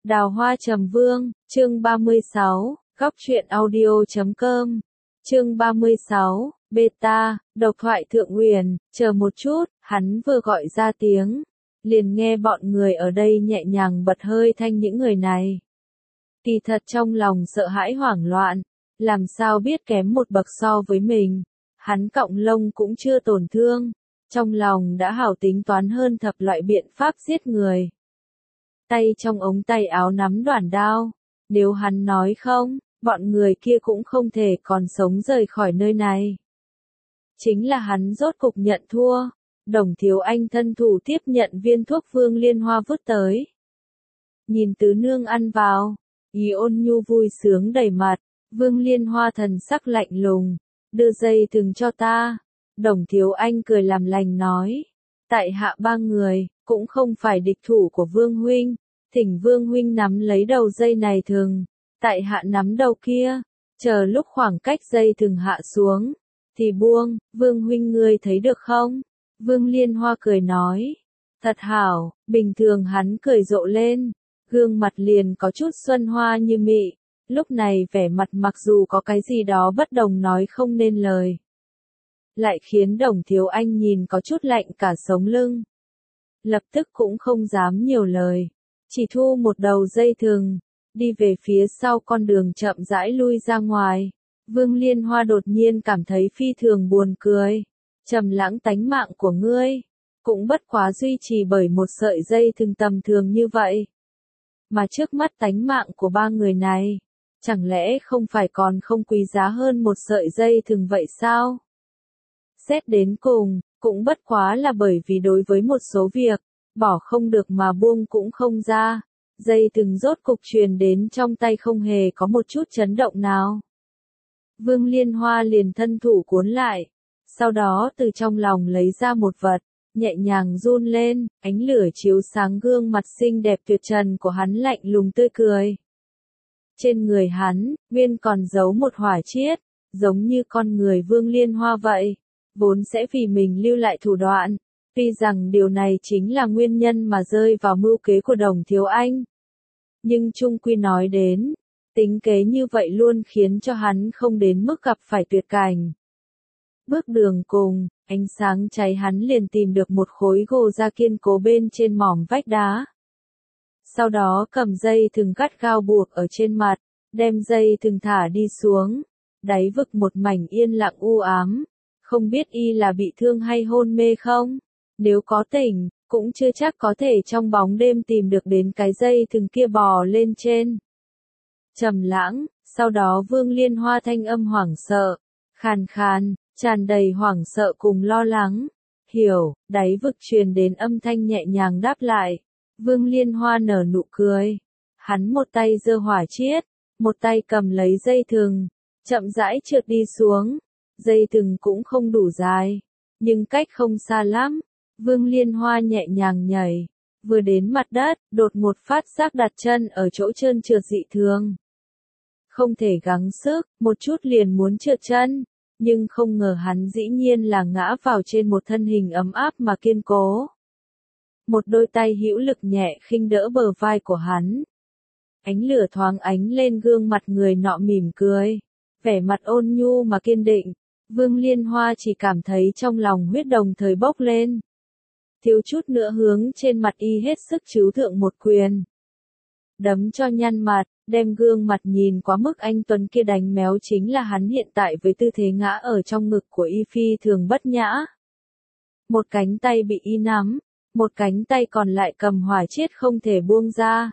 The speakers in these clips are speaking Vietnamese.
Đào Hoa Trầm Vương, chương 36, góc truyện audio.com, chương 36, beta, độc thoại Thượng Uyển, chờ một chút, hắn vừa gọi ra tiếng, liền nghe bọn người ở đây nhẹ nhàng bật hơi thanh những người này. Kỳ thật trong lòng sợ hãi hoảng loạn, làm sao biết kém một bậc so với mình, hắn cọng lông cũng chưa tổn thương, trong lòng đã hảo tính toán hơn thập loại biện pháp giết người. Tay trong ống tay áo nắm đoản đao, nếu hắn nói không, bọn người kia cũng không thể còn sống rời khỏi nơi này. Chính là hắn rốt cục nhận thua, Đồng Thiếu Anh thân thủ tiếp nhận viên thuốc Vương Liên Hoa vứt tới. Nhìn tứ nương ăn vào, ý ôn nhu vui sướng đầy mặt, Vương Liên Hoa thần sắc lạnh lùng, đưa dây thừng cho ta. Đồng Thiếu Anh cười làm lành nói, tại hạ ba người, cũng không phải địch thủ của Vương Huynh, thỉnh Vương Huynh nắm lấy đầu dây này thừng, tại hạ nắm đầu kia, chờ lúc khoảng cách dây thừng hạ xuống, thì buông, Vương Huynh ngươi thấy được không? Vương Liên Hoa cười nói, thật hảo, bình thường hắn cười rộ lên, gương mặt liền có chút xuân hoa như mị, lúc này vẻ mặt mặc dù có cái gì đó bất đồng nói không nên lời. Lại khiến Đồng Thiếu Anh nhìn có chút lạnh cả sống lưng. Lập tức cũng không dám nhiều lời, chỉ thu một đầu dây thừng, đi về phía sau con đường chậm rãi lui ra ngoài. Vương Liên Hoa đột nhiên cảm thấy phi thường buồn cười, trầm lãng tánh mạng của ngươi, cũng bất quá duy trì bởi một sợi dây thừng tầm thường như vậy. Mà trước mắt tánh mạng của ba người này, chẳng lẽ không phải còn không quý giá hơn một sợi dây thừng vậy sao? Xét đến cùng, cũng bất quá là bởi vì đối với một số việc, bỏ không được mà buông cũng không ra, dây thừng rốt cục truyền đến trong tay không hề có một chút chấn động nào. Vương Liên Hoa liền thân thủ cuốn lại, sau đó từ trong lòng lấy ra một vật, nhẹ nhàng run lên, ánh lửa chiếu sáng gương mặt xinh đẹp tuyệt trần của hắn lạnh lùng tươi cười. Trên người hắn, nguyên còn giấu một hỏa chiết, giống như con người Vương Liên Hoa vậy, vốn sẽ vì mình lưu lại thủ đoạn, tuy rằng điều này chính là nguyên nhân mà rơi vào mưu kế của Đồng Thiếu Anh. Nhưng chung quy nói đến, tính kế như vậy luôn khiến cho hắn không đến mức gặp phải tuyệt cảnh. Bước đường cùng, ánh sáng cháy hắn liền tìm được một khối gỗ da kiên cố bên trên mỏm vách đá. Sau đó cầm dây thừng gắt gao buộc ở trên mặt, đem dây thừng thả đi xuống, đáy vực một mảnh yên lặng u ám, không biết y là bị thương hay hôn mê không, nếu có tỉnh, cũng chưa chắc có thể trong bóng đêm tìm được đến cái dây thừng kia bò lên trên. Trầm lãng, sau đó Vương Liên Hoa thanh âm hoảng sợ, khàn khàn, tràn đầy hoảng sợ cùng lo lắng. Hiểu, đáy vực truyền đến âm thanh nhẹ nhàng đáp lại. Vương Liên Hoa nở nụ cười. Hắn một tay giơ hỏa chiết, một tay cầm lấy dây thừng, chậm rãi trượt đi xuống. Dây thừng cũng không đủ dài, nhưng cách không xa lắm. Vương Liên Hoa nhẹ nhàng nhảy, vừa đến mặt đất, đột một phát giác đặt chân ở chỗ trơn trượt dị thường. Không thể gắng sức, một chút liền muốn trượt chân, nhưng không ngờ hắn dĩ nhiên là ngã vào trên một thân hình ấm áp mà kiên cố. Một đôi tay hữu lực nhẹ khinh đỡ bờ vai của hắn. Ánh lửa thoáng ánh lên gương mặt người nọ mỉm cười, vẻ mặt ôn nhu mà kiên định. Vương Liên Hoa chỉ cảm thấy trong lòng huyết đồng thời bốc lên. Thiếu chút nữa hướng trên mặt y hết sức trứ thượng một quyền. Đấm cho nhăn mặt, đem gương mặt nhìn quá mức anh tuấn kia đánh méo chính là hắn hiện tại với tư thế ngã ở trong ngực của y phi thường bất nhã. Một cánh tay bị y nắm, một cánh tay còn lại cầm hỏa chiết không thể buông ra.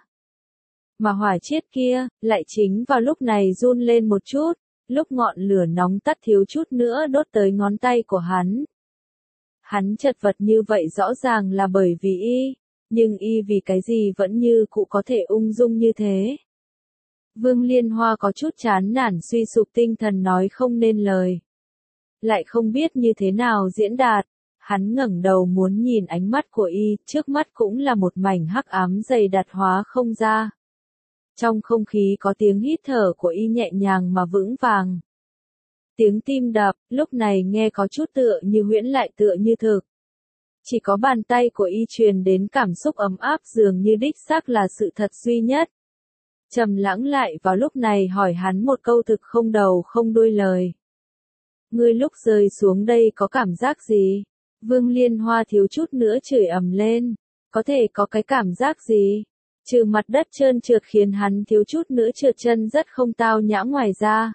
Mà hỏa chiết kia, lại chính vào lúc này run lên một chút, lúc ngọn lửa nóng tắt thiếu chút nữa đốt tới ngón tay của hắn. Hắn chật vật như vậy rõ ràng là bởi vì y, nhưng y vì cái gì vẫn như cũ có thể ung dung như thế. Vương Liên Hoa có chút chán nản suy sụp tinh thần nói không nên lời. Lại không biết như thế nào diễn đạt, hắn ngẩng đầu muốn nhìn ánh mắt của y, trước mắt cũng là một mảnh hắc ám dày đặc hóa không ra. Trong không khí có tiếng hít thở của y nhẹ nhàng mà vững vàng. Tiếng tim đập, lúc này nghe có chút tựa như huyễn lại tựa như thực. Chỉ có bàn tay của y truyền đến cảm xúc ấm áp dường như đích xác là sự thật duy nhất, Trầm Lãng lại vào lúc này hỏi hắn một câu thực không đầu không đuôi lời. Ngươi lúc rơi xuống đây có cảm giác gì? Vương Liên Hoa thiếu chút nữa chửi ầm lên. Có thể có cái cảm giác gì? Trừ mặt đất trơn trượt khiến hắn thiếu chút nữa trượt chân rất không tao nhã ngoài ra.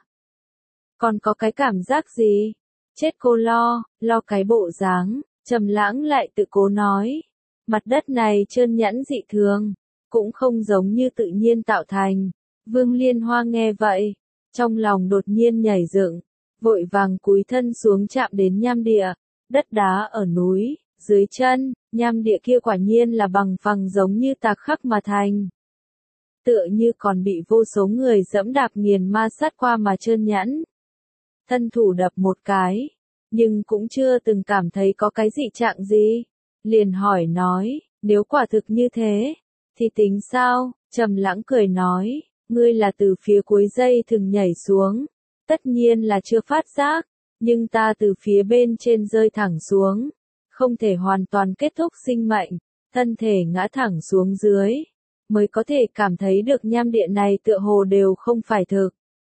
Còn có cái cảm giác gì? Chết cô lo cái bộ dáng. Trầm Lãng lại tự cố nói. Mặt đất này trơn nhẵn dị thường, cũng không giống như tự nhiên tạo thành. Vương Liên Hoa nghe vậy, trong lòng đột nhiên nhảy dựng, vội vàng cúi thân xuống chạm đến nham địa, đất đá ở núi, dưới chân, nham địa kia quả nhiên là bằng phẳng giống như tạc khắc mà thành. Tựa như còn bị vô số người dẫm đạp nghiền ma sát qua mà trơn nhẵn. Thân thủ đập một cái, nhưng cũng chưa từng cảm thấy có cái dị trạng gì. Liền hỏi nói, nếu quả thực như thế, thì tính sao? Trầm Lãng cười nói, ngươi là từ phía cuối dây thừng nhảy xuống, tất nhiên là chưa phát giác, nhưng ta từ phía bên trên rơi thẳng xuống, không thể hoàn toàn kết thúc sinh mệnh, thân thể ngã thẳng xuống dưới, mới có thể cảm thấy được nham địa này tựa hồ đều không phải thực,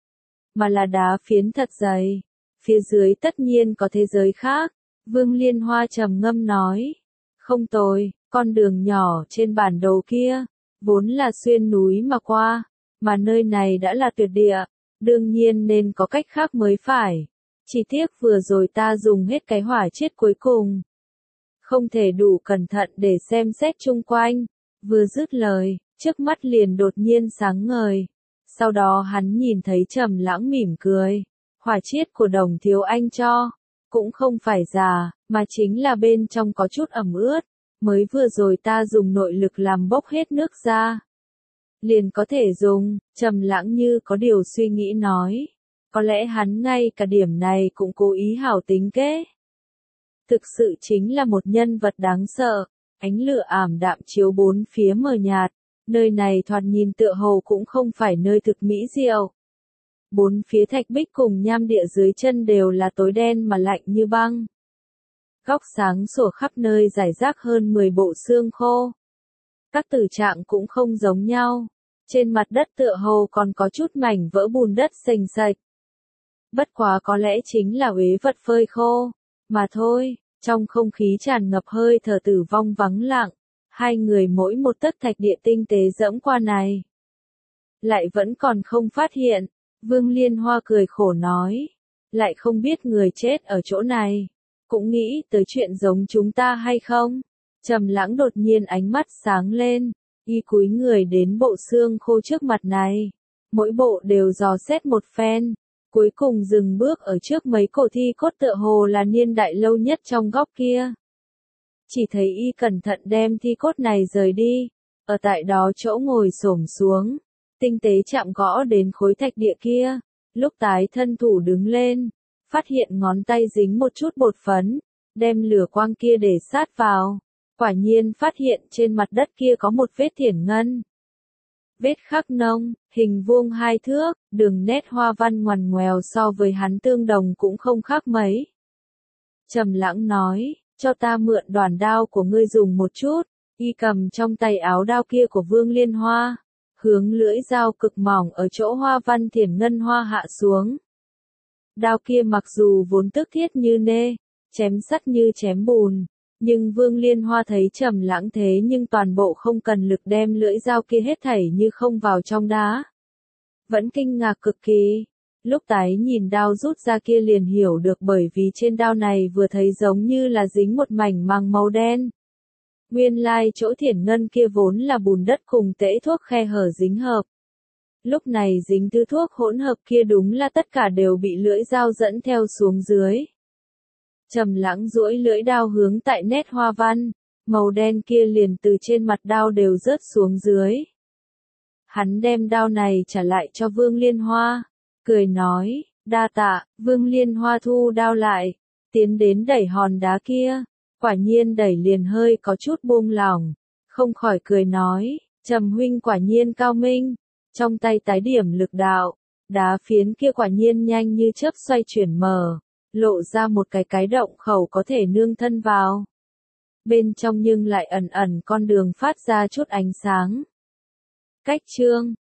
mà là đá phiến thật dày, phía dưới tất nhiên có thế giới khác. Vương Liên Hoa trầm ngâm nói, không tồi, con đường nhỏ trên bản đồ kia, vốn là xuyên núi mà qua, mà nơi này đã là tuyệt địa, đương nhiên nên có cách khác mới phải. Chỉ tiếc vừa rồi ta dùng hết cái hỏa chiết cuối cùng. Không thể đủ cẩn thận để xem xét chung quanh. Vừa dứt lời, trước mắt liền đột nhiên sáng ngời. Sau đó hắn nhìn thấy Trầm Lãng mỉm cười. Hỏa chiết của Đồng thiếu anh cho, cũng không phải già, mà chính là bên trong có chút ẩm ướt. Mới vừa rồi ta dùng nội lực làm bốc hết nước ra. Liền có thể dùng. Trầm Lãng như có điều suy nghĩ nói. Có lẽ hắn ngay cả điểm này cũng cố ý hảo tính kế. Thực sự chính là một nhân vật đáng sợ. Ánh lửa ảm đạm chiếu bốn phía mờ nhạt. Nơi này thoạt nhìn tựa hồ cũng không phải nơi thực mỹ diệu. Bốn phía thạch bích cùng nham địa dưới chân đều là tối đen mà lạnh như băng. Góc sáng sủa khắp nơi rải rác hơn 10 bộ xương khô. Các tử trạng cũng không giống nhau. Trên mặt đất tựa hồ còn có chút mảnh vỡ bùn đất sềnh sạch. Bất quá có lẽ chính là uế vật phơi khô, mà thôi. Trong không khí tràn ngập hơi thở tử vong vắng lặng, hai người mỗi một tấc thạch địa tinh tế dẫm qua này. Lại vẫn còn không phát hiện, Vương Liên Hoa cười khổ nói, lại không biết người chết ở chỗ này, cũng nghĩ tới chuyện giống chúng ta hay không? Trầm Lãng đột nhiên ánh mắt sáng lên, y cúi người đến bộ xương khô trước mặt này, mỗi bộ đều dò xét một phen. Cuối cùng dừng bước ở trước mấy cổ thi cốt tựa hồ là niên đại lâu nhất trong góc kia. Chỉ thấy y cẩn thận đem thi cốt này rời đi, ở tại đó chỗ ngồi xổm xuống, tinh tế chạm gõ đến khối thạch địa kia, lúc tái thân thủ đứng lên, phát hiện ngón tay dính một chút bột phấn, đem lửa quang kia để sát vào, quả nhiên phát hiện trên mặt đất kia có một vết thiển ngân. Vết khắc nông, hình vuông 2 thước, đường nét hoa văn ngoằn ngoèo so với hắn tương đồng cũng không khác mấy. Trầm Lãng nói, cho ta mượn đoàn đao của ngươi dùng một chút, y cầm trong tay áo đao kia của Vương Liên Hoa, hướng lưỡi dao cực mỏng ở chỗ hoa văn thiển ngân hoa hạ xuống. Đao kia mặc dù vốn tức thiết như nê, chém sắt như chém bùn. Nhưng Vương Liên Hoa thấy Trầm Lãng thế nhưng toàn bộ không cần lực đem lưỡi dao kia hết thảy như không vào trong đá. Vẫn kinh ngạc cực kỳ. Lúc tái nhìn đao rút ra kia liền hiểu được bởi vì trên đao này vừa thấy giống như là dính một mảnh màng màu đen. Nguyên lai chỗ thiển ngân kia vốn là bùn đất cùng tễ thuốc khe hở dính hợp. Lúc này dính thứ thuốc hỗn hợp kia đúng là tất cả đều bị lưỡi dao dẫn theo xuống dưới. Trầm Lãng duỗi lưỡi đao hướng tại nét hoa văn, màu đen kia liền từ trên mặt đao đều rớt xuống dưới. Hắn đem đao này trả lại cho Vương Liên Hoa, cười nói, đa tạ. Vương Liên Hoa thu đao lại, tiến đến đẩy hòn đá kia, quả nhiên đẩy liền hơi có chút buông lỏng, không khỏi cười nói, Trầm huynh quả nhiên cao minh, trong tay tái điểm lực đạo, đá phiến kia quả nhiên nhanh như chớp xoay chuyển mở. Lộ ra một cái động khẩu có thể nương thân vào. Bên trong nhưng lại ẩn ẩn con đường phát ra chút ánh sáng. Cách chương